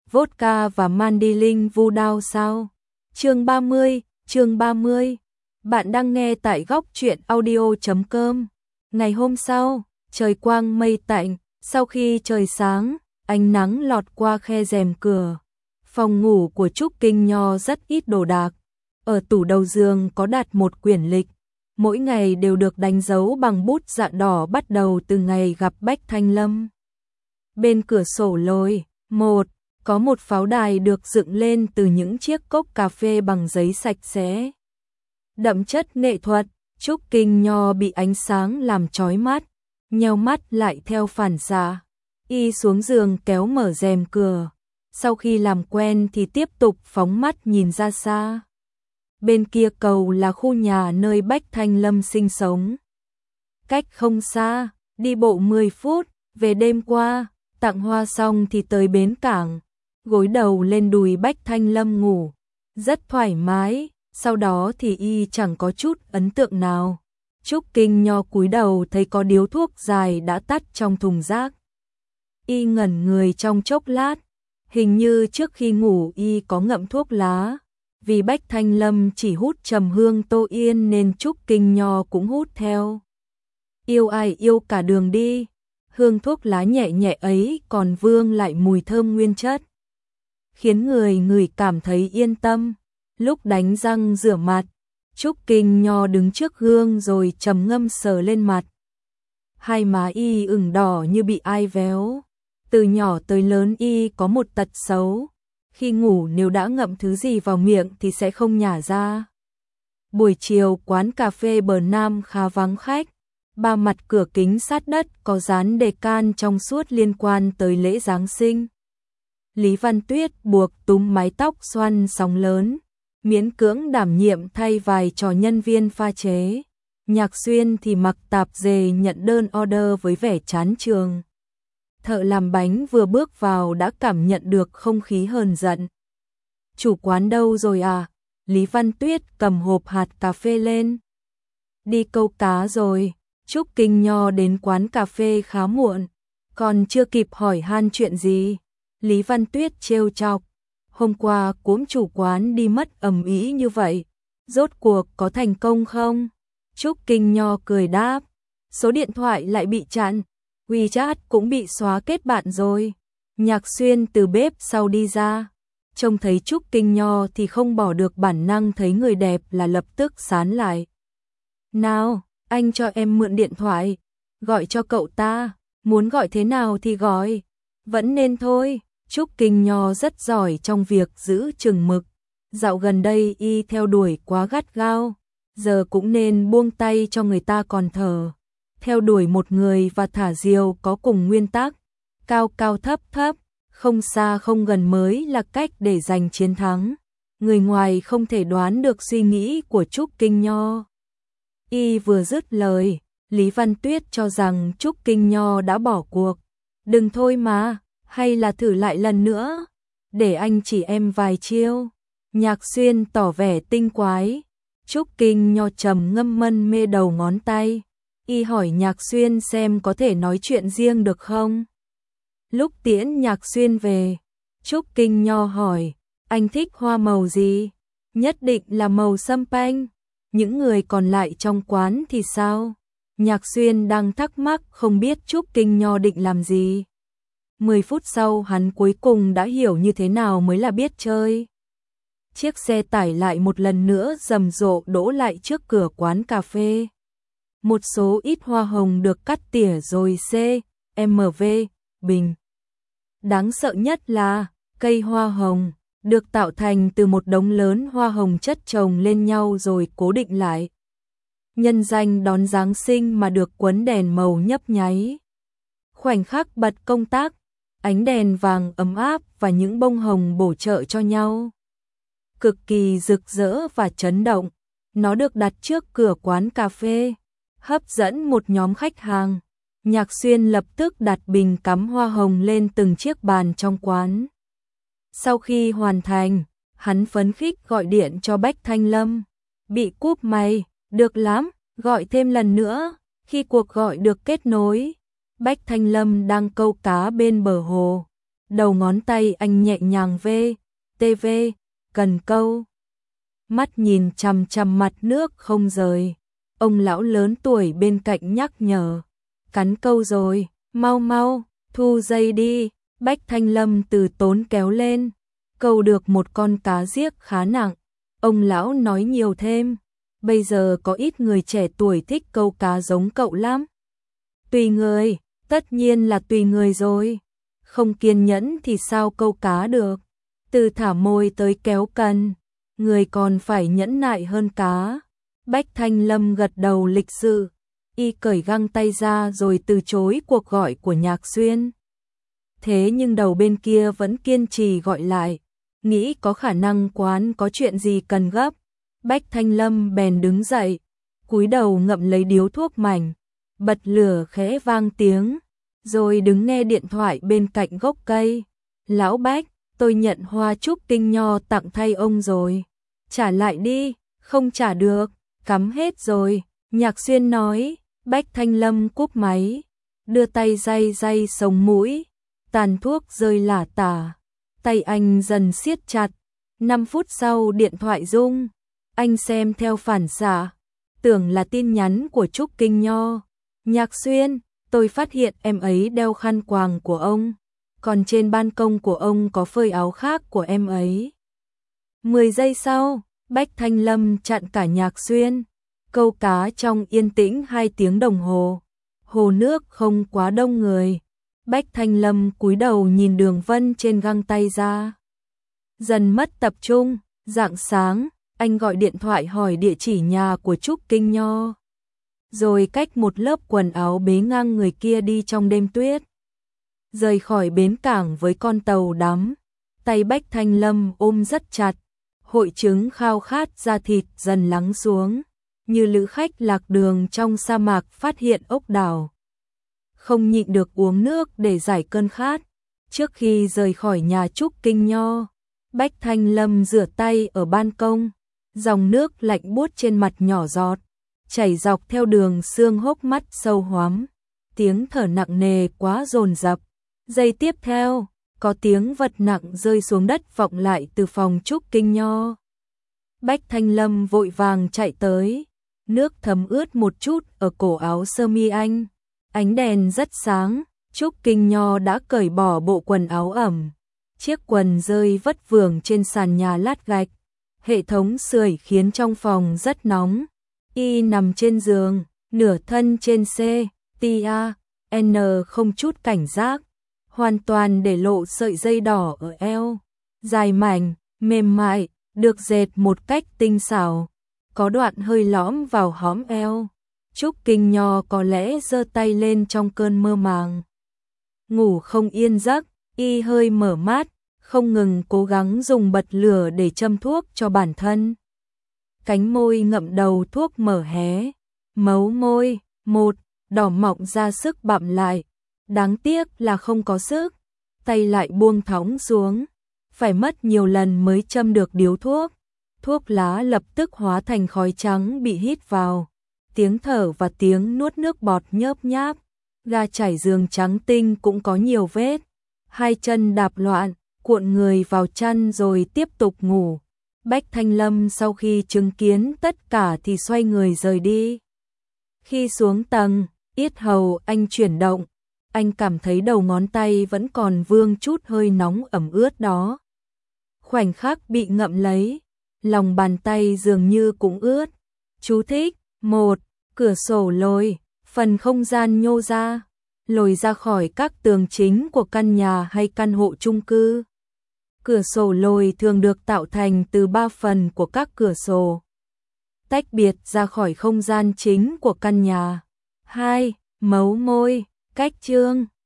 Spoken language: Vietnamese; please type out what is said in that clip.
vodka và mandolin vu đao sao? Chương 30. Bạn đang nghe tại góc truyện audio.com. Ngày hôm sau, trời quang mây tạnh, sau khi trời sáng, ánh nắng lọt qua khe rèm cửa. Phòng ngủ của Trúc Kinh Nho rất ít đồ đạc. Ở tủ đầu giường có đặt một quyển lịch, mỗi ngày đều được đánh dấu bằng bút dạ đỏ bắt đầu từ ngày gặp Bách Thanh Lâm. Bên cửa sổ lồi, có một pháo đài được dựng lên từ những chiếc cốc cà phê bằng giấy sạch sẽ. Đậm chất nghệ thuật, Trúc Kinh Nho bị ánh sáng làm chói mắt, nheo mắt lại theo phản xạ. Y xuống giường kéo mở rèm cửa, sau khi làm quen thì tiếp tục phóng mắt nhìn ra xa. Bên kia cầu là khu nhà nơi Bách Thanh Lâm sinh sống. Cách không xa, đi bộ 10 phút, về đêm qua, tặng hoa xong thì tới bến cảng, gối đầu lên đùi Bách Thanh Lâm ngủ, rất thoải mái, sau đó thì y chẳng có chút ấn tượng nào. Trúc Kinh Nho cúi đầu thấy có điếu thuốc dài đã tắt trong thùng rác. Y ngẩn người trong chốc lát, hình như trước khi ngủ y có ngậm thuốc lá. Vì Bách Thanh Lâm chỉ hút trầm hương Tô Yên nên Trúc Kinh Nho cũng hút theo. Yêu ai yêu cả đường đi, hương thuốc lá nhẹ nhẹ ấy còn vương lại mùi thơm nguyên chất, khiến người cảm thấy yên tâm. Lúc đánh răng rửa mặt, Trúc Kinh Nho đứng trước gương rồi trầm ngâm sờ lên mặt. Hai má y ửng đỏ như bị ai véo. Từ nhỏ tới lớn y có một tật xấu, khi ngủ nếu đã ngậm thứ gì vào miệng thì sẽ không nhả ra. Buổi chiều quán cà phê Bờ Nam khá vắng khách, ba mặt cửa kính sát đất có dán đề can trong suốt liên quan tới lễ Giáng sinh. Lý Văn Tuyết buộc túm mái tóc xoăn sóng lớn, miễn cưỡng đảm nhiệm thay vài trò nhân viên pha chế. Nhạc Xuyên thì mặc tạp dề nhận đơn order với vẻ chán trường. Thợ làm bánh vừa bước vào đã cảm nhận được không khí hờn giận. Chủ quán đâu rồi à? Lý Văn Tuyết cầm hộp hạt cà phê lên. Đi câu cá rồi. Trúc Kinh Nho đến quán cà phê khá muộn, còn chưa kịp hỏi han chuyện gì. Lý Văn Tuyết trêu chọc. Hôm qua cúm chủ quán đi mất ầm ĩ như vậy, rốt cuộc có thành công không? Trúc Kinh Nho cười đáp. Số điện thoại lại bị chặn, WeChat cũng bị xóa kết bạn rồi. Nhạc Xuyên từ bếp sau đi ra, trông thấy Trúc Kinh Nho thì không bỏ được bản năng thấy người đẹp là lập tức sán lại. Nào, anh cho em mượn điện thoại, gọi cho cậu ta, muốn gọi thế nào thì gọi, vẫn nên thôi. Trúc Kinh Nho rất giỏi trong việc giữ chừng mực, dạo gần đây y theo đuổi quá gắt gao, giờ cũng nên buông tay cho người ta còn thở. Theo đuổi một người và thả diều có cùng nguyên tắc, cao cao thấp thấp, không xa không gần mới là cách để giành chiến thắng. Người ngoài không thể đoán được suy nghĩ của Trúc Kinh Nho. Y vừa dứt lời, Lý Văn Tuyết cho rằng Trúc Kinh Nho đã bỏ cuộc. Đừng thôi mà, hay là thử lại lần nữa, để anh chỉ em vài chiêu. Nhạc Xuyên tỏ vẻ tinh quái. Trúc Kinh Nho trầm ngâm mân mê đầu ngón tay. Y hỏi Nhạc Xuyên xem có thể nói chuyện riêng được không. Lúc tiễn Nhạc Xuyên về, Trúc Kinh Nho hỏi, anh thích hoa màu gì? Nhất định là màu sâm panh. Những người còn lại trong quán thì sao? Nhạc Xuyên đang thắc mắc không biết Trúc Kinh Nho định làm gì. 10 phút sau hắn cuối cùng đã hiểu như thế nào mới là biết chơi. Chiếc xe tải lại một lần nữa rầm rộ đỗ lại trước cửa quán cà phê. Một số ít hoa hồng được cắt tỉa rồi CMV bình. Đáng sợ nhất là cây hoa hồng được tạo thành từ một đống lớn hoa hồng chất chồng lên nhau rồi cố định lại. Nhân danh đón Giáng sinh mà được quấn đèn màu nhấp nháy. Khoảnh khắc bật công tắc, ánh đèn vàng ấm áp và những bông hồng bổ trợ cho nhau. Cực kỳ rực rỡ và chấn động. Nó được đặt trước cửa quán cà phê, hấp dẫn một nhóm khách hàng. Nhạc Xuyên lập tức đặt bình cắm hoa hồng lên từng chiếc bàn trong quán. Sau khi hoàn thành, hắn phấn khích gọi điện cho Bách Thanh Lâm. Bị cúp máy, được lắm, gọi thêm lần nữa. Khi cuộc gọi được kết nối, Bách Thanh Lâm đang câu cá bên bờ hồ. Đầu ngón tay anh nhẹ nhàng TV, cần câu. Mắt nhìn chằm chằm mặt nước không rời. Ông lão lớn tuổi bên cạnh nhắc nhở. Cắn câu rồi, mau mau, thu dây đi. Bách Thanh Lâm từ tốn kéo lên. Câu được một con cá giếc khá nặng. Ông lão nói nhiều thêm. Bây giờ có ít người trẻ tuổi thích câu cá giống cậu lắm. Tùy người, tất nhiên là tùy người rồi. Không kiên nhẫn thì sao câu cá được. Từ thả mồi tới kéo cần, người còn phải nhẫn nại hơn cá. Bách Thanh Lâm gật đầu lịch sự, y cởi găng tay ra rồi từ chối cuộc gọi của Nhạc Xuyên. Thế nhưng đầu bên kia vẫn kiên trì gọi lại, nghĩ có khả năng quán có chuyện gì cần gấp. Bách Thanh Lâm bèn đứng dậy, cúi đầu ngậm lấy điếu thuốc mảnh, bật lửa khẽ vang tiếng, rồi đứng nghe điện thoại bên cạnh gốc cây. Lão Bách, tôi nhận hoa trúc kinh nho tặng thay ông rồi. Trả lại đi, không trả được, cắm hết rồi. Nhạc Xuyên nói. Bách Thanh Lâm cúp máy, đưa tay day day sống mũi, tàn thuốc rơi lả tả. Tay anh dần siết chặt. 5 phút sau điện thoại rung, anh xem theo phản xạ, tưởng là tin nhắn của Trúc Kinh Nho. Nhạc Xuyên, tôi phát hiện em ấy đeo khăn quàng của ông, còn trên ban công của ông có phơi áo khác của em ấy. 10 giây sau, Bách Thanh Lâm chặn cả Nhạc Xuyên. Câu cá trong yên tĩnh 2 tiếng đồng hồ. Hồ nước không quá đông người. Bách Thanh Lâm cúi đầu nhìn đường vân trên găng tay ra. Dần mất tập trung, rạng sáng, anh gọi điện thoại hỏi địa chỉ nhà của Trúc Kinh Nho. Rồi cách một lớp quần áo bế ngang người kia đi trong đêm tuyết. Rời khỏi bến cảng với con tàu đắm, tay Bách Thanh Lâm ôm rất chặt. Hội chứng khao khát da thịt dần lắng xuống, như lữ khách lạc đường trong sa mạc phát hiện ốc đảo. Không nhịn được uống nước để giải cơn khát. Trước khi rời khỏi nhà Trúc Kinh Nho, Bách Thanh Lâm rửa tay ở ban công. Dòng nước lạnh buốt trên mặt nhỏ giọt, chảy dọc theo đường xương hốc mắt sâu hoắm. Tiếng thở nặng nề quá dồn dập. Giây tiếp theo, có tiếng vật nặng rơi xuống đất vọng lại từ phòng Trúc Kinh Nho. Bách Thanh Lâm vội vàng chạy tới, nước thấm ướt một chút ở cổ áo sơ mi anh. Ánh đèn rất sáng, Trúc Kinh Nho đã cởi bỏ bộ quần áo ẩm. Chiếc quần rơi vất vưởng trên sàn nhà lát gạch. Hệ thống sưởi khiến trong phòng rất nóng. Y nằm trên giường, nửa thân trên N không chút cảnh giác, hoàn toàn để lộ sợi dây đỏ ở eo, dài mảnh, mềm mại, được dệt một cách tinh xảo, có đoạn hơi lõm vào hõm eo. Trúc Kinh Nho có lẽ giơ tay lên trong cơn mơ màng. Ngủ không yên giấc, y hơi mở mắt, không ngừng cố gắng dùng bật lửa để châm thuốc cho bản thân. Cánh môi ngậm đầu thuốc mở hé, mấu môi, một, đỏ mọng ra sức bặm lại. Đáng tiếc là không có sức, tay lại buông thõng xuống, phải mất nhiều lần mới châm được điếu thuốc. Thuốc lá lập tức hóa thành khói trắng bị hít vào, tiếng thở và tiếng nuốt nước bọt nhớp nháp. Ga trải giường trắng tinh cũng có nhiều vết. 2 chân đạp loạn, cuộn người vào chăn rồi tiếp tục ngủ. Bách Thanh Lâm sau khi chứng kiến tất cả thì xoay người rời đi. Khi xuống tầng, yết hầu anh chuyển động, anh cảm thấy đầu ngón tay vẫn còn vương chút hơi nóng ẩm ướt đó. Khoảnh khắc bị ngậm lấy, lòng bàn tay dường như cũng ướt. Chú thích: 1. Cửa sổ lồi, phần không gian nhô ra, lồi ra khỏi các tường chính của căn nhà hay căn hộ chung cư. Cửa sổ lồi thường được tạo thành từ 3 phần của các cửa sổ, tách biệt ra khỏi không gian chính của căn nhà. 2. Mấu môi, cách chương.